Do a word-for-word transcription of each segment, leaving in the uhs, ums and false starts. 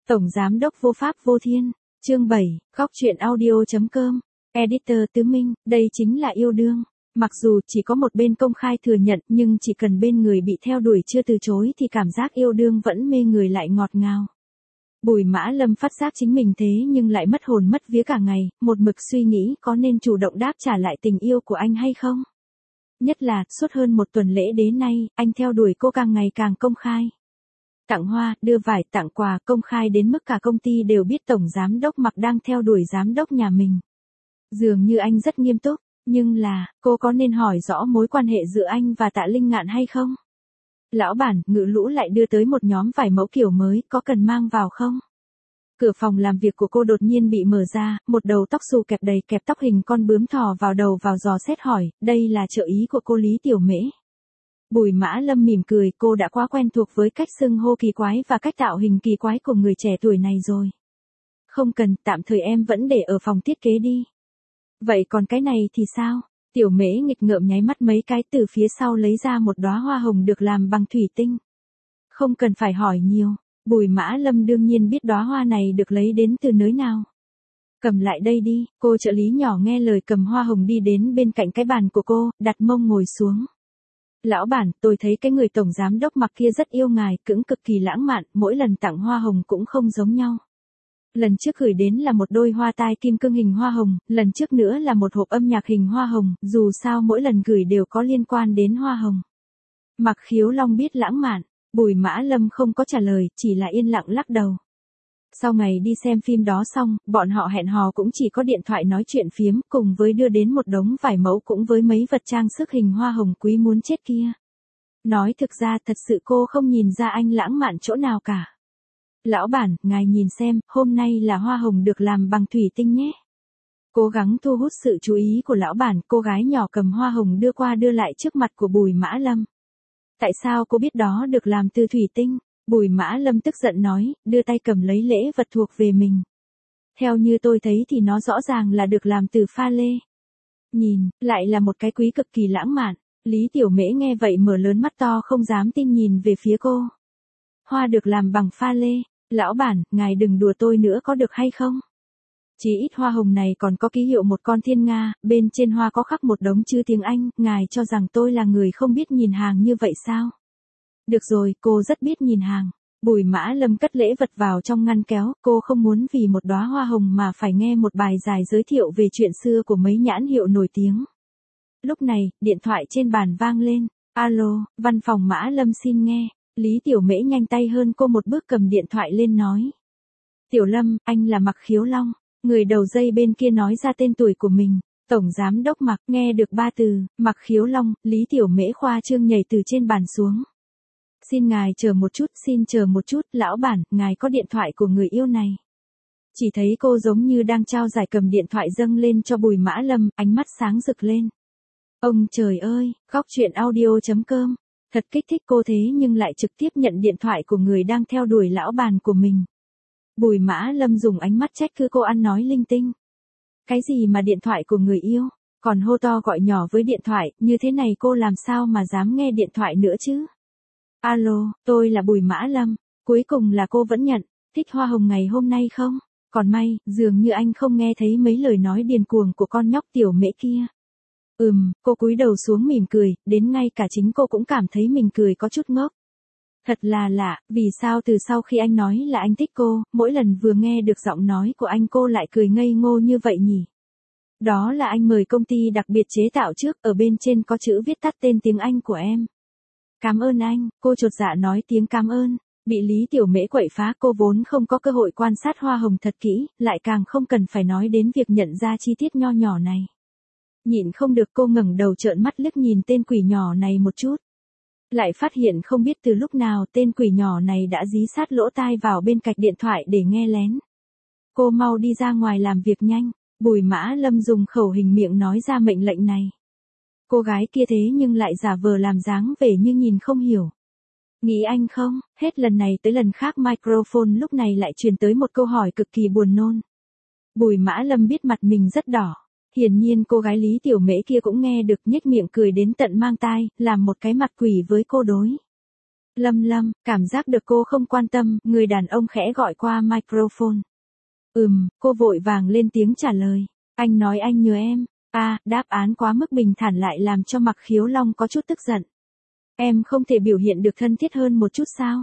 Tổng Giám đốc Vô Pháp Vô Thiên, chương bảy, góc truyện audio.com, Editor Tứ Minh, đây chính là yêu đương. Mặc dù chỉ có một bên công khai thừa nhận nhưng chỉ cần bên người bị theo đuổi chưa từ chối thì cảm giác yêu đương vẫn mê người lại ngọt ngào. Bùi Mã Lâm phát giác chính mình thế nhưng lại mất hồn mất vía cả ngày, một mực suy nghĩ có nên chủ động đáp trả lại tình yêu của anh hay không. Nhất là, suốt hơn một tuần lễ đến nay, anh theo đuổi cô càng ngày càng công khai. Tặng hoa, đưa vải, tặng quà, công khai đến mức cả công ty đều biết Tổng Giám đốc Mặc đang theo đuổi giám đốc nhà mình. Dường như anh rất nghiêm túc, nhưng là, cô có nên hỏi rõ mối quan hệ giữa anh và Tạ Linh Ngạn hay không? Lão bản, Ngự Lũ lại đưa tới một nhóm vải mẫu kiểu mới, có cần mang vào không? Cửa phòng làm việc của cô đột nhiên bị mở ra, một đầu tóc xù kẹp đầy kẹp tóc hình con bướm thò vào đầu vào dò xét hỏi, đây là trợ ý của cô Lý Tiểu Mễ. Bùi Mã Lâm mỉm cười, cô đã quá quen thuộc với cách xưng hô kỳ quái và cách tạo hình kỳ quái của người trẻ tuổi này rồi. Không cần, tạm thời em vẫn để ở phòng thiết kế đi. Vậy còn cái này thì sao? Tiểu Mễ nghịch ngợm nháy mắt mấy cái, từ phía sau lấy ra một đóa hoa hồng được làm bằng thủy tinh. Không cần phải hỏi nhiều, Bùi Mã Lâm đương nhiên biết đóa hoa này được lấy đến từ nơi nào. Cầm lại đây đi, cô trợ lý nhỏ nghe lời cầm hoa hồng đi đến bên cạnh cái bàn của cô, đặt mông ngồi xuống. Lão bản, tôi thấy cái người Tổng Giám đốc Mặc kia rất yêu ngài, cũng cực kỳ lãng mạn, mỗi lần tặng hoa hồng cũng không giống nhau. Lần trước gửi đến là một đôi hoa tai kim cương hình hoa hồng, lần trước nữa là một hộp âm nhạc hình hoa hồng, dù sao mỗi lần gửi đều có liên quan đến hoa hồng. Mặc Khiếu Long biết lãng mạn, Bùi Mã Lâm không có trả lời, chỉ là yên lặng lắc đầu. Sau ngày đi xem phim đó xong, bọn họ hẹn hò cũng chỉ có điện thoại nói chuyện phiếm, cùng với đưa đến một đống vải mẫu cũng với mấy vật trang sức hình hoa hồng quý muốn chết kia. Nói thực ra thật sự cô không nhìn ra anh lãng mạn chỗ nào cả. Lão bản, ngài nhìn xem, hôm nay là hoa hồng được làm bằng thủy tinh nhé. Cố gắng thu hút sự chú ý của lão bản, cô gái nhỏ cầm hoa hồng đưa qua đưa lại trước mặt của Bùi Mã Lâm. Tại sao cô biết đó được làm từ thủy tinh? Bùi Mã Lâm tức giận nói, đưa tay cầm lấy lễ vật thuộc về mình. Theo như tôi thấy thì nó rõ ràng là được làm từ pha lê. Nhìn, lại là một cái quý cực kỳ lãng mạn. Lý Tiểu Mễ nghe vậy mở lớn mắt to không dám tin nhìn về phía cô. Hoa được làm bằng pha lê. Lão bản, ngài đừng đùa tôi nữa có được hay không? Chỉ ít hoa hồng này còn có ký hiệu một con thiên nga, bên trên hoa có khắc một đống chữ tiếng Anh, ngài cho rằng tôi là người không biết nhìn hàng như vậy sao? Được rồi, cô rất biết nhìn hàng. Bùi Mã Lâm cất lễ vật vào trong ngăn kéo, cô không muốn vì một đóa hoa hồng mà phải nghe một bài dài giới thiệu về chuyện xưa của mấy nhãn hiệu nổi tiếng. Lúc này, điện thoại trên bàn vang lên. Alo, văn phòng Mã Lâm xin nghe. Lý Tiểu Mễ nhanh tay hơn cô một bước cầm điện thoại lên nói. Tiểu Lâm, anh là Mặc Khiếu Long. Người đầu dây bên kia nói ra tên tuổi của mình. Tổng Giám đốc Mặc, nghe được ba từ, Mặc Khiếu Long, Lý Tiểu Mễ khoa trương nhảy từ trên bàn xuống. Xin ngài chờ một chút, xin chờ một chút, lão bản, ngài có điện thoại của người yêu này. Chỉ thấy cô giống như đang trao giải cầm điện thoại dâng lên cho Bùi Mã Lâm, ánh mắt sáng rực lên. Ông trời ơi, góc truyện audio.com. Thật kích thích cô thế nhưng lại trực tiếp nhận điện thoại của người đang theo đuổi lão bàn của mình. Bùi Mã Lâm dùng ánh mắt trách cứ cô ăn nói linh tinh. Cái gì mà điện thoại của người yêu, còn hô to gọi nhỏ với điện thoại, như thế này cô làm sao mà dám nghe điện thoại nữa chứ? Alo, tôi là Bùi Mã Lâm, cuối cùng là cô vẫn nhận, thích hoa hồng ngày hôm nay không? Còn may, dường như anh không nghe thấy mấy lời nói điên cuồng của con nhóc Tiểu Mễ kia. Ừm, cô cúi đầu xuống mỉm cười, đến ngay cả chính cô cũng cảm thấy mình cười có chút ngốc. Thật là lạ, vì sao từ sau khi anh nói là anh thích cô, mỗi lần vừa nghe được giọng nói của anh cô lại cười ngây ngô như vậy nhỉ? Đó là anh mời công ty đặc biệt chế tạo trước, ở bên trên có chữ viết tắt tên tiếng Anh của em. Cảm ơn anh, cô chột dạ nói tiếng cảm ơn, bị Lý Tiểu Mễ quậy phá, cô vốn không có cơ hội quan sát hoa hồng thật kỹ, lại càng không cần phải nói đến việc nhận ra chi tiết nho nhỏ này. Nhịn không được cô ngẩng đầu trợn mắt liếc nhìn tên quỷ nhỏ này một chút. Lại phát hiện không biết từ lúc nào tên quỷ nhỏ này đã dí sát lỗ tai vào bên cạnh điện thoại để nghe lén. Cô mau đi ra ngoài làm việc nhanh, Bùi Mã Lâm dùng khẩu hình miệng nói ra mệnh lệnh này. Cô gái kia thế nhưng lại giả vờ làm dáng vẻ như nhìn không hiểu. Nghĩ anh không, hết lần này tới lần khác microphone lúc này lại truyền tới một câu hỏi cực kỳ buồn nôn. Bùi Mã Lâm biết mặt mình rất đỏ. Hiển nhiên cô gái Lý Tiểu Mễ kia cũng nghe được, nhếch miệng cười đến tận mang tai, làm một cái mặt quỷ với cô đối. Lâm Lâm, cảm giác được cô không quan tâm, người đàn ông khẽ gọi qua microphone. Ừm, cô vội vàng lên tiếng trả lời. Anh nói anh nhớ em. À, đáp án quá mức bình thản lại làm cho Mạc Khiếu Long có chút tức giận. Em không thể biểu hiện được thân thiết hơn một chút sao?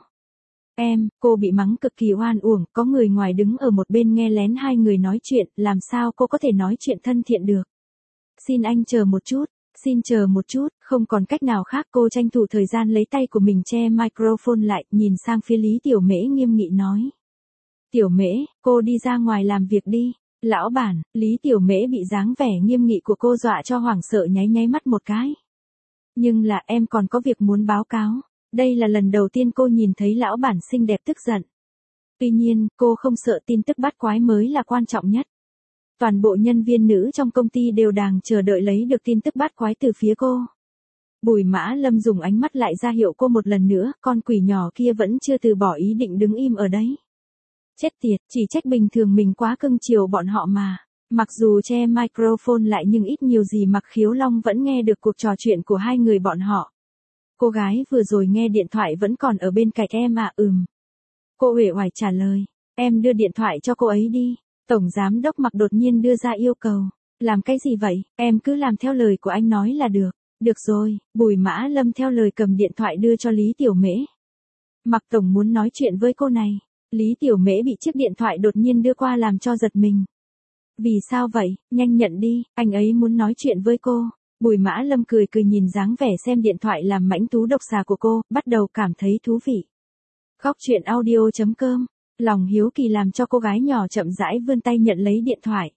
Em, cô bị mắng cực kỳ oan uổng, có người ngoài đứng ở một bên nghe lén hai người nói chuyện, làm sao cô có thể nói chuyện thân thiện được? Xin anh chờ một chút, xin chờ một chút, không còn cách nào khác, cô tranh thủ thời gian lấy tay của mình che microphone lại, nhìn sang phía Lý Tiểu Mễ nghiêm nghị nói. Tiểu Mễ, cô đi ra ngoài làm việc đi. Lão bản, Lý Tiểu Mễ bị dáng vẻ nghiêm nghị của cô dọa cho hoảng sợ nháy nháy mắt một cái. Nhưng là em còn có việc muốn báo cáo. Đây là lần đầu tiên cô nhìn thấy lão bản xinh đẹp tức giận. Tuy nhiên, cô không sợ, tin tức bắt quái mới là quan trọng nhất. Toàn bộ nhân viên nữ trong công ty đều đang chờ đợi lấy được tin tức bắt quái từ phía cô. Bùi Mã Lâm dùng ánh mắt lại ra hiệu cô một lần nữa, con quỷ nhỏ kia vẫn chưa từ bỏ ý định đứng im ở đấy. Chết tiệt, chỉ trách bình thường mình quá cưng chiều bọn họ mà. Mặc dù che microphone lại nhưng ít nhiều gì Mạc Khiếu Long vẫn nghe được cuộc trò chuyện của hai người bọn họ. Cô gái vừa rồi nghe điện thoại vẫn còn ở bên cạnh em à? Ừm. Cô uể oải trả lời. Em đưa điện thoại cho cô ấy đi. Tổng giám đốc Mạc đột nhiên đưa ra yêu cầu. Làm cái gì vậy? Em cứ làm theo lời của anh nói là được. Được rồi, Bùi Mã Lâm theo lời cầm điện thoại đưa cho Lý Tiểu Mễ. Mạc tổng muốn nói chuyện với cô này. Lý Tiểu Mễ bị chiếc điện thoại đột nhiên đưa qua làm cho giật mình. Vì sao vậy? Nhanh nhận đi, anh ấy muốn nói chuyện với cô. Bùi Mã Lâm cười cười nhìn dáng vẻ xem điện thoại làm mãnh tú độc xà của cô, bắt đầu cảm thấy thú vị. Góc truyện audio chấm com. Lòng hiếu kỳ làm cho cô gái nhỏ chậm rãi vươn tay nhận lấy điện thoại.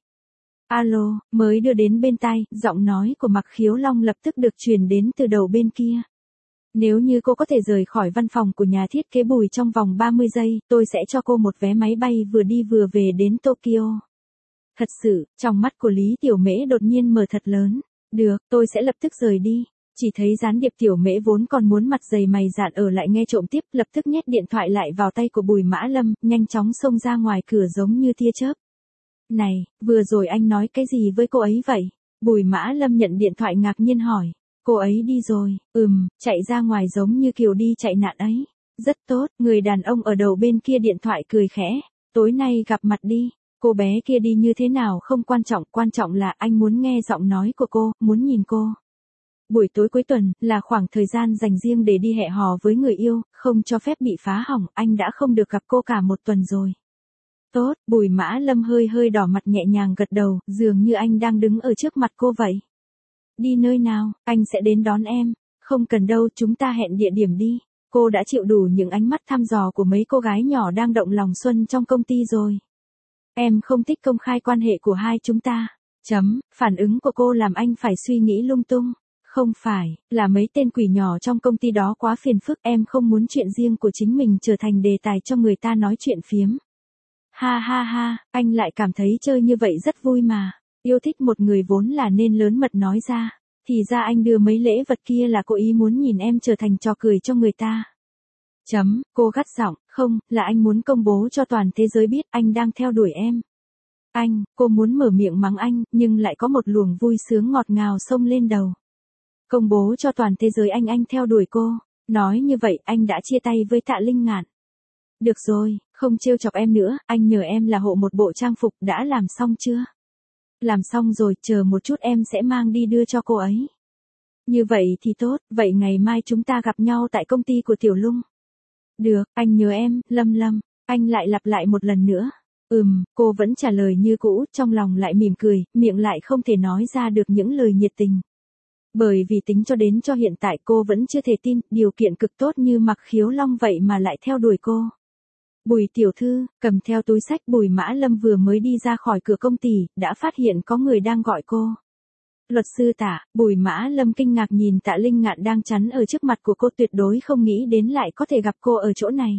Alo, mới đưa đến bên tai, giọng nói của Mạc Khiếu Long lập tức được truyền đến từ đầu bên kia. Nếu như cô có thể rời khỏi văn phòng của nhà thiết kế Bùi trong vòng ba mươi giây, tôi sẽ cho cô một vé máy bay vừa đi vừa về đến Tokyo. Thật sự, trong mắt của Lý Tiểu Mễ đột nhiên mở thật lớn. Được, tôi sẽ lập tức rời đi. Chỉ thấy gián điệp Tiểu Mễ vốn còn muốn mặt dày mày dạn ở lại nghe trộm tiếp, lập tức nhét điện thoại lại vào tay của Bùi Mã Lâm, nhanh chóng xông ra ngoài cửa giống như tia chớp. Này, vừa rồi anh nói cái gì với cô ấy vậy? Bùi Mã Lâm nhận điện thoại ngạc nhiên hỏi. Cô ấy đi rồi, ừm, chạy ra ngoài giống như kiểu đi chạy nạn ấy. Rất tốt, người đàn ông ở đầu bên kia điện thoại cười khẽ. Tối nay gặp mặt đi. Cô bé kia đi như thế nào không quan trọng, quan trọng là anh muốn nghe giọng nói của cô, muốn nhìn cô. Buổi tối cuối tuần là khoảng thời gian dành riêng để đi hẹn hò với người yêu, không cho phép bị phá hỏng, anh đã không được gặp cô cả một tuần rồi. Tốt, Bùi Mã Lâm hơi hơi đỏ mặt nhẹ nhàng gật đầu, dường như anh đang đứng ở trước mặt cô vậy. Đi nơi nào, anh sẽ đến đón em. Không cần đâu, chúng ta hẹn địa điểm đi. Cô đã chịu đủ những ánh mắt thăm dò của mấy cô gái nhỏ đang động lòng xuân trong công ty rồi. Em không thích công khai quan hệ của hai chúng ta. Chấm, phản ứng của cô làm anh phải suy nghĩ lung tung. Không phải, là mấy tên quỷ nhỏ trong công ty đó quá phiền phức, em không muốn chuyện riêng của chính mình trở thành đề tài cho người ta nói chuyện phiếm. Ha ha ha, anh lại cảm thấy chơi như vậy rất vui mà. Yêu thích một người vốn là nên lớn mật nói ra. Thì ra anh đưa mấy lễ vật kia là cố ý muốn nhìn em trở thành trò cười cho người ta. Chấm, cô gắt giọng, không, là anh muốn công bố cho toàn thế giới biết anh đang theo đuổi em. Anh, cô muốn mở miệng mắng anh, nhưng lại có một luồng vui sướng ngọt ngào xông lên đầu. Công bố cho toàn thế giới anh anh theo đuổi cô. Nói như vậy anh đã chia tay với Tạ Linh Ngạn. Được rồi, không trêu chọc em nữa, anh nhờ em là hộ một bộ trang phục, đã làm xong chưa? Làm xong rồi, chờ một chút em sẽ mang đi đưa cho cô ấy. Như vậy thì tốt, vậy ngày mai chúng ta gặp nhau tại công ty của Tiểu Lung. Được, anh nhớ em, Lâm Lâm. Anh lại lặp lại một lần nữa. Ừm, cô vẫn trả lời như cũ, trong lòng lại mỉm cười, miệng lại không thể nói ra được những lời nhiệt tình. Bởi vì tính cho đến cho hiện tại cô vẫn chưa thể tin, điều kiện cực tốt như Mạc Khiếu Long vậy mà lại theo đuổi cô. Bùi tiểu thư, cầm theo túi sách, Bùi Mã Lâm vừa mới đi ra khỏi cửa công ty, đã phát hiện có người đang gọi cô. Luật sư Tạ, Bùi Mã Lâm kinh ngạc nhìn Tạ Linh Ngạn đang chắn ở trước mặt của cô, tuyệt đối không nghĩ đến lại có thể gặp cô ở chỗ này.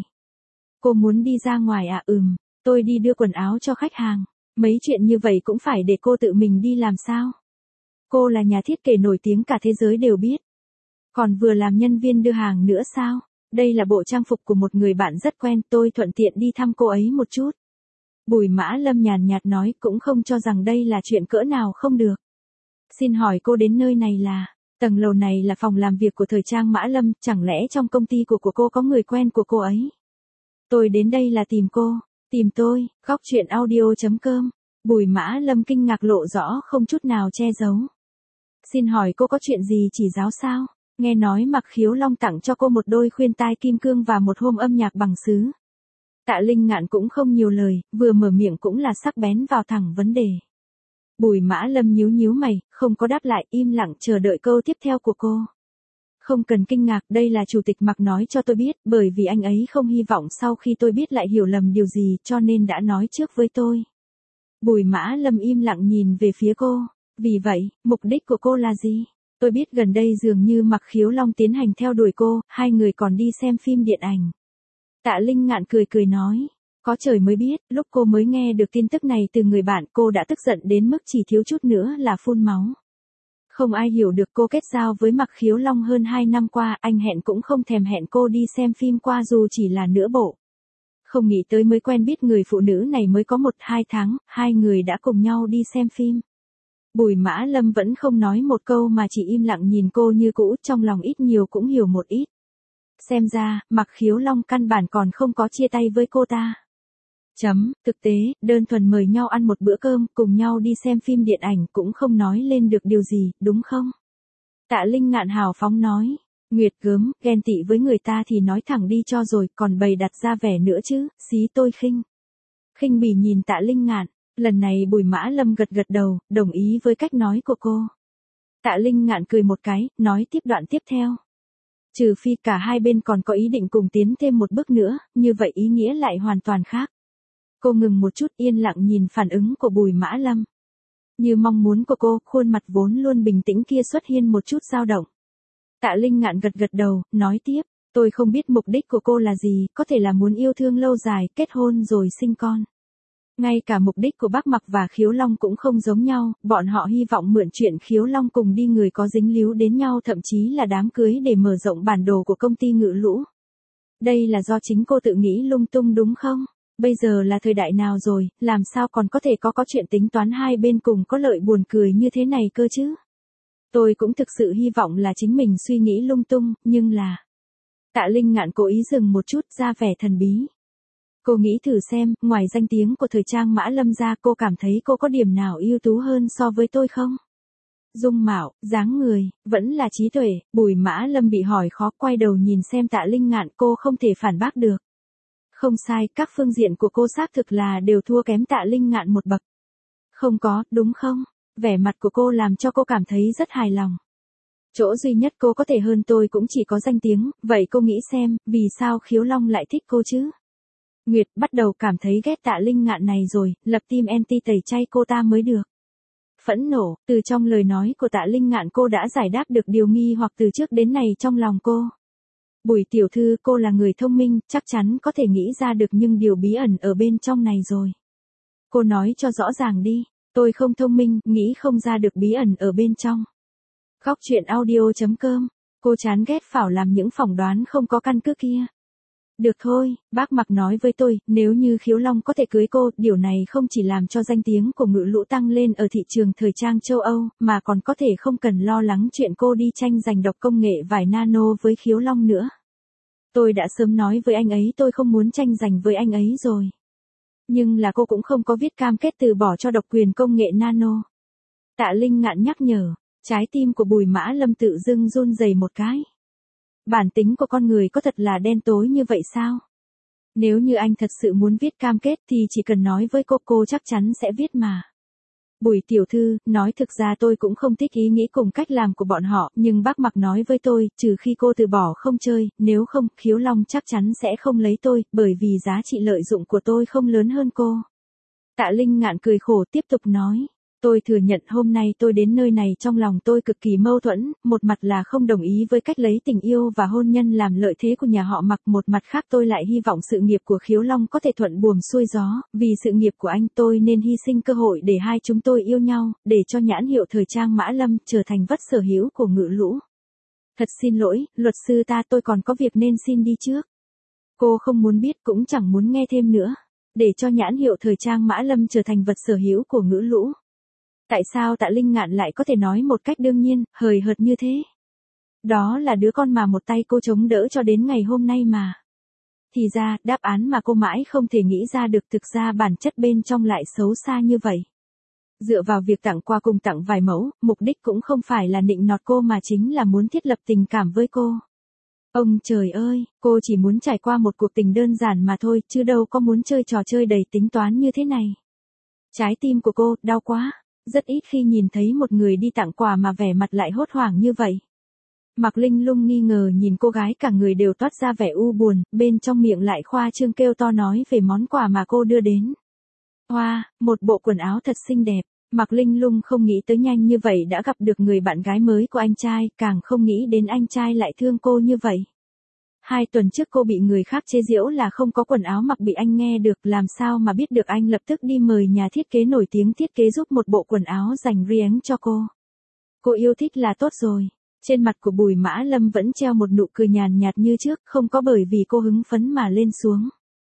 Cô muốn đi ra ngoài à? Ừm, tôi đi đưa quần áo cho khách hàng. Mấy chuyện như vậy cũng phải để cô tự mình đi làm sao? Cô là nhà thiết kế nổi tiếng cả thế giới đều biết. Còn vừa làm nhân viên đưa hàng nữa sao? Đây là bộ trang phục của một người bạn rất quen, tôi thuận tiện đi thăm cô ấy một chút. Bùi Mã Lâm nhàn nhạt nói, cũng không cho rằng đây là chuyện cỡ nào không được. Xin hỏi cô đến nơi này là, Tầng lầu này là phòng làm việc của thời trang Mã Lâm, chẳng lẽ trong công ty của của cô có người quen của cô ấy? Tôi đến đây là tìm cô, tìm tôi, góc chuyện audio chấm com. Bùi Mã Lâm kinh ngạc lộ rõ không chút nào che giấu. Xin hỏi cô có chuyện gì chỉ giáo sao? Nghe nói Mặc Khiếu Long tặng cho cô một đôi khuyên tai kim cương và một hôm âm nhạc bằng sứ. Tạ Linh Ngạn cũng không nhiều lời, vừa mở miệng cũng là sắc bén vào thẳng vấn đề. Bùi Mã Lâm nhíu nhíu mày, không có đáp lại, im lặng chờ đợi câu tiếp theo của cô. Không cần kinh ngạc, đây là chủ tịch Mặc nói cho tôi biết, bởi vì anh ấy không hy vọng sau khi tôi biết lại hiểu lầm điều gì, cho nên đã nói trước với tôi. Bùi Mã Lâm im lặng nhìn về phía cô. Vì vậy, mục đích của cô là gì? Tôi biết gần đây dường như Mặc Khiếu Long tiến hành theo đuổi cô, hai người còn đi xem phim điện ảnh. Tạ Linh Ngạn cười cười nói. Có trời mới biết, lúc cô mới nghe được tin tức này từ người bạn cô đã tức giận đến mức chỉ thiếu chút nữa là phun máu. Không ai hiểu được cô kết giao với Mặc Khiếu Long hơn hai năm qua, anh hẹn cũng không thèm hẹn cô đi xem phim qua dù chỉ là nửa bộ. Không nghĩ tới mới quen biết người phụ nữ này mới có một hai tháng, hai người đã cùng nhau đi xem phim. Bùi Mã Lâm vẫn không nói một câu mà chỉ im lặng nhìn cô như cũ, trong lòng ít nhiều cũng hiểu một ít. Xem ra, Mặc Khiếu Long căn bản còn không có chia tay với cô ta. Chấm, thực tế, đơn thuần mời nhau ăn một bữa cơm, cùng nhau đi xem phim điện ảnh cũng không nói lên được điều gì, đúng không? Tạ Linh Ngạn hào phóng nói. Nguyệt gớm, ghen tị với người ta thì nói thẳng đi cho rồi, còn bày đặt ra vẻ nữa chứ, xí tôi khinh. Khinh bỉ nhìn Tạ Linh Ngạn, lần này Bùi Mã Lâm gật gật đầu, đồng ý với cách nói của cô. Tạ Linh Ngạn cười một cái, nói tiếp đoạn tiếp theo. Trừ phi cả hai bên còn có ý định cùng tiến thêm một bước nữa, như vậy ý nghĩa lại hoàn toàn khác. Cô ngừng một chút yên lặng nhìn phản ứng của Bùi Mã Lâm. Như mong muốn của cô, khuôn mặt vốn luôn bình tĩnh kia xuất hiện một chút dao động. Tạ Linh Ngạn gật gật đầu, nói tiếp, tôi không biết mục đích của cô là gì, có thể là muốn yêu thương lâu dài, kết hôn rồi sinh con. Ngay cả mục đích của Bác Mặc và Khiếu Long cũng không giống nhau, bọn họ hy vọng mượn chuyện Khiếu Long cùng đi người có dính líu đến nhau thậm chí là đám cưới để mở rộng bản đồ của công ty Ngự Lũ. Đây là do chính cô tự nghĩ lung tung đúng không? Bây giờ là thời đại nào rồi, làm sao còn có thể có có chuyện tính toán hai bên cùng có lợi buồn cười như thế này cơ chứ? Tôi cũng thực sự hy vọng là chính mình suy nghĩ lung tung, nhưng là... Tạ Linh Ngạn cố ý dừng một chút ra vẻ thần bí. Cô nghĩ thử xem, ngoài danh tiếng của thời trang Mã Lâm ra cô cảm thấy cô có điểm nào ưu tú hơn so với tôi không? Dung mạo, dáng người, vẫn là trí tuệ, Bùi Mã Lâm bị hỏi khó quay đầu nhìn xem Tạ Linh Ngạn cô không thể phản bác được. Không sai, các phương diện của cô xác thực là đều thua kém Tạ Linh Ngạn một bậc. Không có, đúng không? Vẻ mặt của cô làm cho cô cảm thấy rất hài lòng. Chỗ duy nhất cô có thể hơn tôi cũng chỉ có danh tiếng, vậy cô nghĩ xem, vì sao Khiếu Long lại thích cô chứ? Nguyệt bắt đầu cảm thấy ghét Tạ Linh Ngạn này rồi, lập team anti tẩy chay cô ta mới được. Phẫn nộ, từ trong lời nói của Tạ Linh Ngạn cô đã giải đáp được điều nghi hoặc từ trước đến nay trong lòng cô. Bùi tiểu thư, cô là người thông minh, chắc chắn có thể nghĩ ra được những điều bí ẩn ở bên trong này rồi. Cô nói cho rõ ràng đi, tôi không thông minh, nghĩ không ra được bí ẩn ở bên trong. Góc chuyện audio chấm com, cô chán ghét phảo làm những phỏng đoán không có căn cứ kia. Được thôi, bác Mặc nói với tôi, nếu như Khiếu Long có thể cưới cô, điều này không chỉ làm cho danh tiếng của Ngự Lũ tăng lên ở thị trường thời trang châu Âu, mà còn có thể không cần lo lắng chuyện cô đi tranh giành độc công nghệ vải nano với Khiếu Long nữa. Tôi đã sớm nói với anh ấy tôi không muốn tranh giành với anh ấy rồi. Nhưng là cô cũng không có viết cam kết từ bỏ cho độc quyền công nghệ nano. Tạ Linh Ngạn nhắc nhở, trái tim của Bùi Mã Lâm tự dưng run rẩy một cái. Bản tính của con người có thật là đen tối như vậy sao? Nếu như anh thật sự muốn viết cam kết thì chỉ cần nói với cô, cô chắc chắn sẽ viết mà. Bùi tiểu thư, nói thực ra tôi cũng không thích ý nghĩ cùng cách làm của bọn họ, nhưng bác Mặc nói với tôi, trừ khi cô từ bỏ không chơi, nếu không, Khiếu Long chắc chắn sẽ không lấy tôi, bởi vì giá trị lợi dụng của tôi không lớn hơn cô. Tạ Linh Ngạn cười khổ tiếp tục nói. Tôi thừa nhận hôm nay tôi đến nơi này trong lòng tôi cực kỳ mâu thuẫn, một mặt là không đồng ý với cách lấy tình yêu và hôn nhân làm lợi thế của nhà họ Mặc, một mặt khác tôi lại hy vọng sự nghiệp của Khiếu Long có thể thuận buồm xuôi gió, vì sự nghiệp của anh tôi nên hy sinh cơ hội để hai chúng tôi yêu nhau, để cho nhãn hiệu thời trang Mã Lâm trở thành vất sở hữu của Ngự Lũ. Thật xin lỗi, luật sư ta tôi còn có việc nên xin đi trước. Cô không muốn biết cũng chẳng muốn nghe thêm nữa, để cho nhãn hiệu thời trang Mã Lâm trở thành vật sở hữu của Ngự Lũ. Tại sao Tạ Linh Ngạn lại có thể nói một cách đương nhiên, hời hợt như thế? Đó là đứa con mà một tay cô chống đỡ cho đến ngày hôm nay mà. Thì ra, đáp án mà cô mãi không thể nghĩ ra được thực ra bản chất bên trong lại xấu xa như vậy. Dựa vào việc tặng quà cùng tặng vài mẫu, mục đích cũng không phải là nịnh nọt cô mà chính là muốn thiết lập tình cảm với cô. Ông trời ơi, cô chỉ muốn trải qua một cuộc tình đơn giản mà thôi, chứ đâu có muốn chơi trò chơi đầy tính toán như thế này. Trái tim của cô, đau quá. Rất ít khi nhìn thấy một người đi tặng quà mà vẻ mặt lại hốt hoảng như vậy. Mạc Linh Lung nghi ngờ nhìn cô gái cả người đều toát ra vẻ u buồn, bên trong miệng lại khoa trương kêu to nói về món quà mà cô đưa đến. Hoa, wow, một bộ quần áo thật xinh đẹp. Mạc Linh Lung không nghĩ tới nhanh như vậy đã gặp được người bạn gái mới của anh trai, càng không nghĩ đến anh trai lại thương cô như vậy. Hai tuần trước cô bị người khác chế giễu là không có quần áo mặc bị anh nghe được, làm sao mà biết được anh lập tức đi mời nhà thiết kế nổi tiếng thiết kế giúp một bộ quần áo dành riêng cho cô. Cô yêu thích là tốt rồi. Trên mặt của Bùi Mã Lâm vẫn treo một nụ cười nhàn nhạt như trước, không có bởi vì cô hứng phấn mà lên xuống.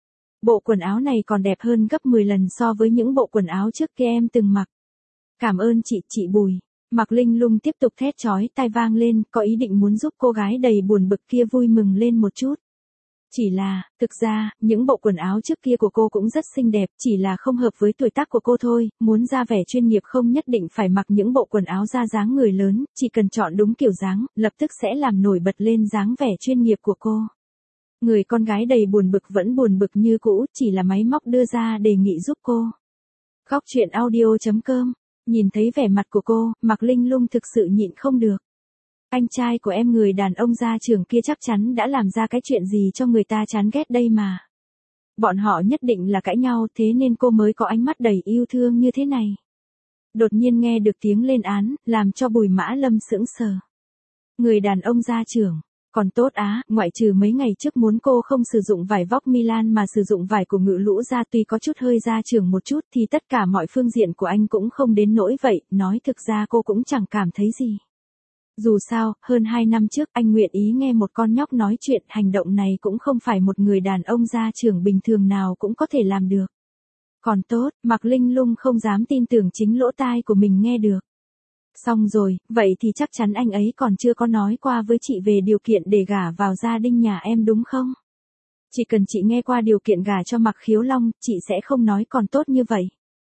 Bộ quần áo này còn đẹp hơn gấp mười lần so với những bộ quần áo trước kia em từng mặc. Cảm ơn chị, chị Bùi. Mạc Linh Lung tiếp tục thét chói tai vang lên, có ý định muốn giúp cô gái đầy buồn bực kia vui mừng lên một chút. Chỉ là, thực ra, những bộ quần áo trước kia của cô cũng rất xinh đẹp, chỉ là không hợp với tuổi tác của cô thôi, muốn ra vẻ chuyên nghiệp không nhất định phải mặc những bộ quần áo ra dáng người lớn, chỉ cần chọn đúng kiểu dáng, lập tức sẽ làm nổi bật lên dáng vẻ chuyên nghiệp của cô. Người con gái đầy buồn bực vẫn buồn bực như cũ, chỉ là máy móc đưa ra đề nghị giúp cô. Góc truyện audio chấm com. Nhìn thấy vẻ mặt của cô, Mạc Linh Lung thực sự nhịn không được. Anh trai của em người đàn ông gia trưởng kia chắc chắn đã làm ra cái chuyện gì cho người ta chán ghét đây mà. Bọn họ nhất định là cãi nhau, thế nên cô mới có ánh mắt đầy yêu thương như thế này. Đột nhiên nghe được tiếng lên án, làm cho Bùi Mã Lâm sững sờ. Người đàn ông gia trưởng, còn tốt á, ngoại trừ mấy ngày trước muốn cô không sử dụng vải vóc Milan mà sử dụng vải của Ngự Lũ ra, tuy có chút hơi gia trưởng một chút thì tất cả mọi phương diện của anh cũng không đến nỗi vậy, nói thực ra cô cũng chẳng cảm thấy gì. Dù sao, hơn hai năm trước anh nguyện ý nghe một con nhóc nói chuyện, hành động này cũng không phải một người đàn ông gia trưởng bình thường nào cũng có thể làm được. Còn tốt, Mạc Linh Lung không dám tin tưởng chính lỗ tai của mình nghe được. Xong rồi, vậy thì chắc chắn anh ấy còn chưa có nói qua với chị về điều kiện để gả vào gia đình nhà em đúng không? Chỉ cần chị nghe qua điều kiện gả cho Mạc Khiếu Long, chị sẽ không nói còn tốt như vậy.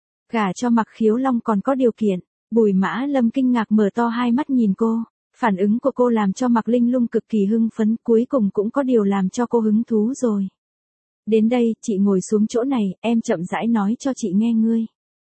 Gả cho Mạc Khiếu Long còn có điều kiện. Bùi Mã Lâm kinh ngạc mở to hai mắt nhìn cô, phản ứng của cô làm cho Mạc Linh Lung cực kỳ hưng phấn, cuối cùng cũng có điều làm cho cô hứng thú rồi. Đến đây, chị ngồi xuống chỗ này, em chậm rãi nói cho chị nghe ngươi.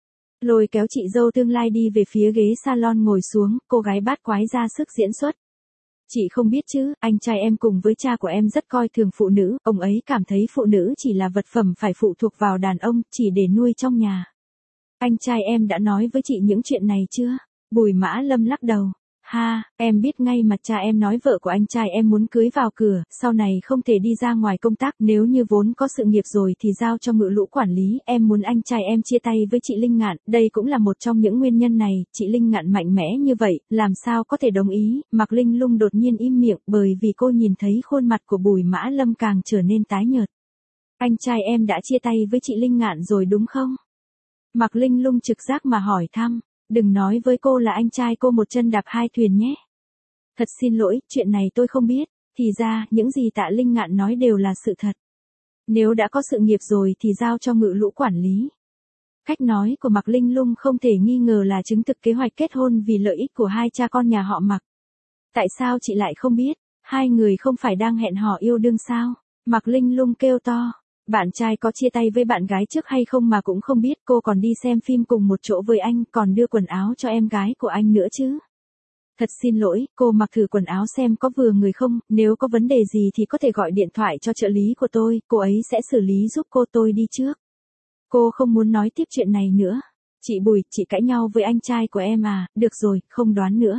Lôi kéo chị dâu tương lai đi về phía ghế salon ngồi xuống, cô gái bát quái ra sức diễn xuất. Chị không biết chứ, anh trai em cùng với cha của em rất coi thường phụ nữ, ông ấy cảm thấy phụ nữ chỉ là vật phẩm phải phụ thuộc vào đàn ông, chỉ để nuôi trong nhà. Anh trai em đã nói với chị những chuyện này chưa? Bùi Mã Lâm lắc đầu. Ha, em biết ngay mà, cha em nói vợ của anh trai em muốn cưới vào cửa, sau này không thể đi ra ngoài công tác, nếu như vốn có sự nghiệp rồi thì giao cho Ngự Lũ quản lý, em muốn anh trai em chia tay với chị Linh Ngạn, đây cũng là một trong những nguyên nhân này, chị Linh Ngạn mạnh mẽ như vậy, làm sao có thể đồng ý, Mạc Linh Lung đột nhiên im miệng bởi vì cô nhìn thấy khuôn mặt của Bùi Mã Lâm càng trở nên tái nhợt. Anh trai em đã chia tay với chị Linh Ngạn rồi đúng không? Mạc Linh Lung trực giác mà hỏi thăm. Đừng nói với cô là anh trai cô một chân đạp hai thuyền nhé. Thật xin lỗi, chuyện này tôi không biết, thì ra, những gì Tạ Linh Ngạn nói đều là sự thật. Nếu đã có sự nghiệp rồi thì giao cho Ngự Lũ quản lý. Cách nói của Mạc Linh Lung không thể nghi ngờ là chứng thực kế hoạch kết hôn vì lợi ích của hai cha con nhà họ Mạc. Tại sao chị lại không biết, hai người không phải đang hẹn hò yêu đương sao? Mạc Linh Lung kêu to. Bạn trai có chia tay với bạn gái trước hay không mà cũng không biết, cô còn đi xem phim cùng một chỗ với anh, còn đưa quần áo cho em gái của anh nữa chứ. Thật xin lỗi, cô mặc thử quần áo xem có vừa người không, nếu có vấn đề gì thì có thể gọi điện thoại cho trợ lý của tôi, cô ấy sẽ xử lý giúp cô, tôi đi trước. Cô không muốn nói tiếp chuyện này nữa. Chị Bùi, chị cãi nhau với anh trai của em à, được rồi, không đoán nữa.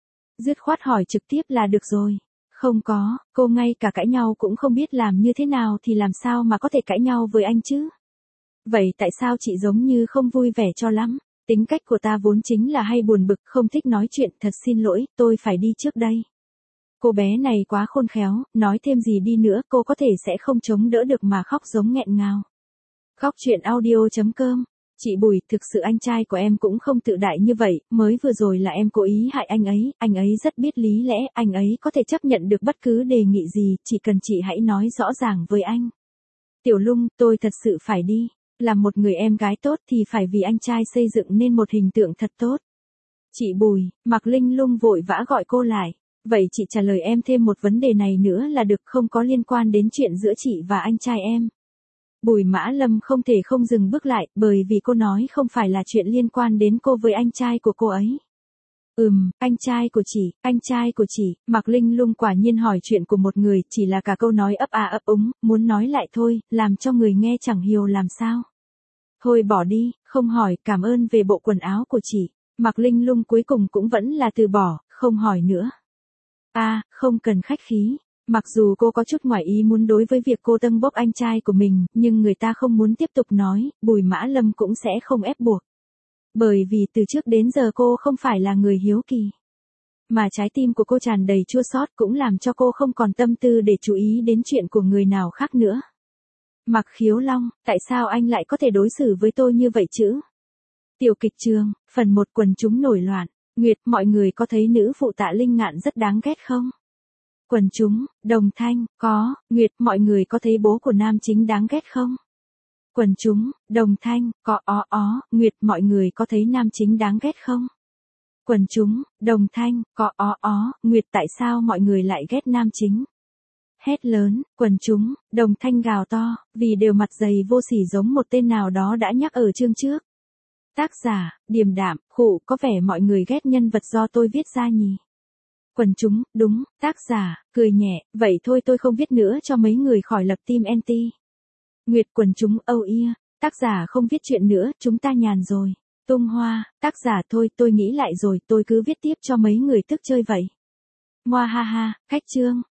Dứt khoát hỏi trực tiếp là được rồi. Không có, cô ngay cả cãi nhau cũng không biết làm như thế nào thì làm sao mà có thể cãi nhau với anh chứ? Vậy tại sao chị giống như không vui vẻ cho lắm? Tính cách của ta vốn chính là hay buồn bực, không thích nói chuyện, thật xin lỗi, tôi phải đi trước đây. Cô bé này quá khôn khéo, nói thêm gì đi nữa cô có thể sẽ không chống đỡ được mà khóc giống nghẹn ngào. Góc truyện audio chấm com Chị Bùi, thực sự anh trai của em cũng không tự đại như vậy, mới vừa rồi là em cố ý hại anh ấy, anh ấy rất biết lý lẽ, anh ấy có thể chấp nhận được bất cứ đề nghị gì, chỉ cần chị hãy nói rõ ràng với anh. Tiểu Lung, tôi thật sự phải đi. Làm một người em gái tốt thì phải vì anh trai xây dựng nên một hình tượng thật tốt. Chị Bùi, Mạc Linh Lung vội vã gọi cô lại. Vậy chị trả lời em thêm một vấn đề này nữa là được, không có liên quan đến chuyện giữa chị và anh trai em. Bùi Mã Lâm không thể không dừng bước lại, bởi vì cô nói không phải là chuyện liên quan đến cô với anh trai của cô ấy. Ừm, anh trai của chị, anh trai của chị, Mạc Linh Lung quả nhiên hỏi chuyện của một người, chỉ là cả câu nói ấp à ấp úng, muốn nói lại thôi, làm cho người nghe chẳng hiểu làm sao. Thôi bỏ đi, không hỏi, cảm ơn về bộ quần áo của chị. Mạc Linh Lung cuối cùng cũng vẫn là từ bỏ, không hỏi nữa. À, không cần khách khí. Mặc dù cô có chút ngoài ý muốn đối với việc cô tâng bốc anh trai của mình, nhưng người ta không muốn tiếp tục nói, Bùi Mã Lâm cũng sẽ không ép buộc. Bởi vì từ trước đến giờ cô không phải là người hiếu kỳ. Mà trái tim của cô tràn đầy chua xót cũng làm cho cô không còn tâm tư để chú ý đến chuyện của người nào khác nữa. Mạc Khiếu Long, tại sao anh lại có thể đối xử với tôi như vậy chứ? Tiểu kịch trường, phần một quần chúng nổi loạn. Nguyệt, mọi người có thấy nữ phụ Tạ Linh Ngạn rất đáng ghét không? Quần chúng, Đồng Thanh, có. Nguyệt, mọi người có thấy bố của nam chính đáng ghét không? Quần chúng, Đồng Thanh, có. Ó ó. Nguyệt, mọi người có thấy nam chính đáng ghét không? Quần chúng, Đồng Thanh, có. Ó ó. Nguyệt, tại sao mọi người lại ghét nam chính? Hét lớn, quần chúng, Đồng Thanh gào to, vì đều mặt dày vô sỉ giống một tên nào đó đã nhắc ở chương trước. Tác giả, điềm đạm, khụ, có vẻ mọi người ghét nhân vật do tôi viết ra nhỉ. Quần chúng, đúng, tác giả, cười nhẹ, vậy thôi tôi không viết nữa cho mấy người khỏi lập team anti. Nguyệt, quần chúng, âu ia, tác giả không viết chuyện nữa, chúng ta nhàn rồi. Tung Hoa, tác giả thôi tôi nghĩ lại rồi, tôi cứ viết tiếp cho mấy người tức chơi vậy. Ngoa ha ha, khách chương.